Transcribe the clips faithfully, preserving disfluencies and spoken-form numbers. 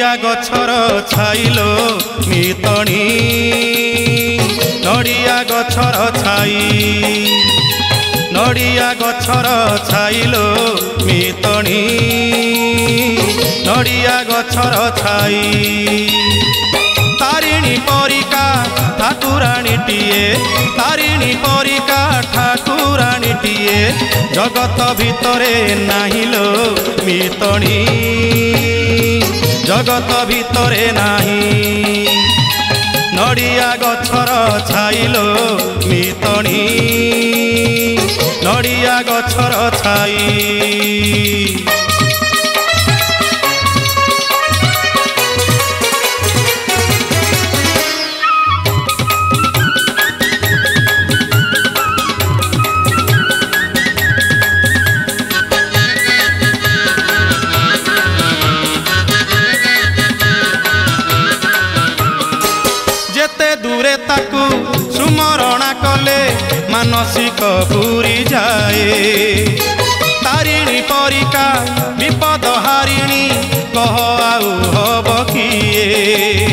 नड़िया गछर छाइलो मितणी नड़िया गछर छाई नड़िया गछर छाइलो मितणी नड़िया गछर छाई तारिणी परिका ठाकुराणीटीए तारिणी परिका ठाकुराणीटीए जगत भितरे नाहिलो मितणी जगत भितरे नाही नड़िया गछर छाइलो मितणी नड़िया गछर छाई दूरे ताकू सुमरणा कले मानसिक पूरी जाए तारिणी परिका विपद हारिणी कह आउ हब किए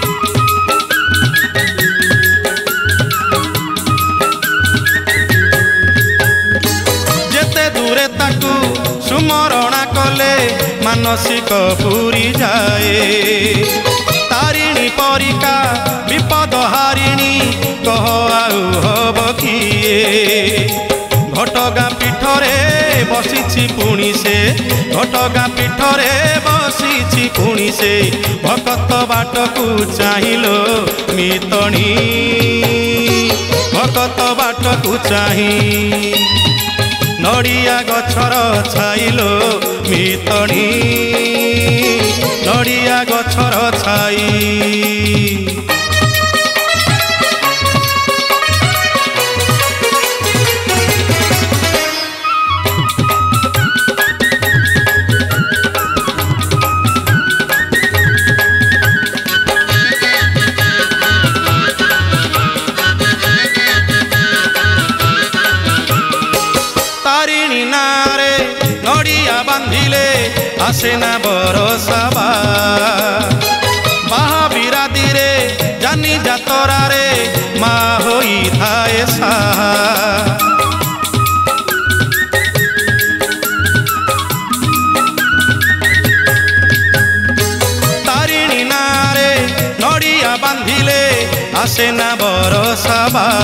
जेते दूरे ताकू सुमरणा कले मानसिक पूरी जाए तारिणी परिका विपद हारिणी कह आउ हब किए घटगाँ पीठरे बसीछि पुणी से घटगाँ पीठरे बसीछि पुणी से भकत बाटकू चाहिलो मितणी भकत बाटकू चाही नड़िया गछर छाइलो मितणी नड़िया गछर छाई तारिणी नारे नड़िया बांधिले आसे ना भरोसा महावीरादी रे जानी जातरा रे माँ होई थाए साहा तारिणी नारे नड़िया बांधिले आसे ना भरोसा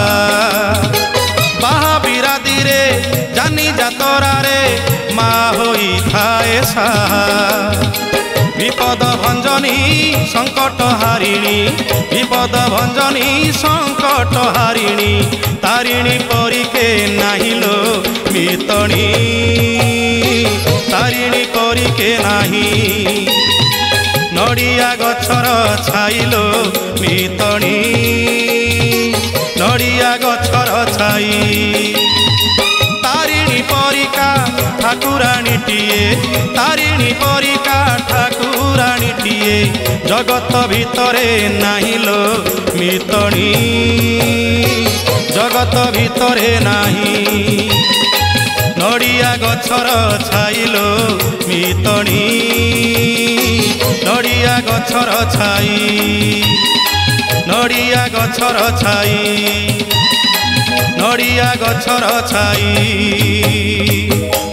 महावीरादी रे जानी जातरा रे माँ होई थाए साहा विपद भंजनी संकट हारिणी विपद भंजनी संकट हारिणी तारिणी परिके नाहिलो मितणी तारिणी परिके नाही नड़िया गछर छाइलो मितणी नड़िया गछर छाई तारिणी परिका ठाकुराणीटीए तारिणी परिका ठाकुराणीटीए जगत भितरे नाहिलो मितणी जगत भितरे नाही नड़िया गछर छाइलो मितणी नड़िया गछर छाई नड़िया गछर छाई नड़िया गछर छाई।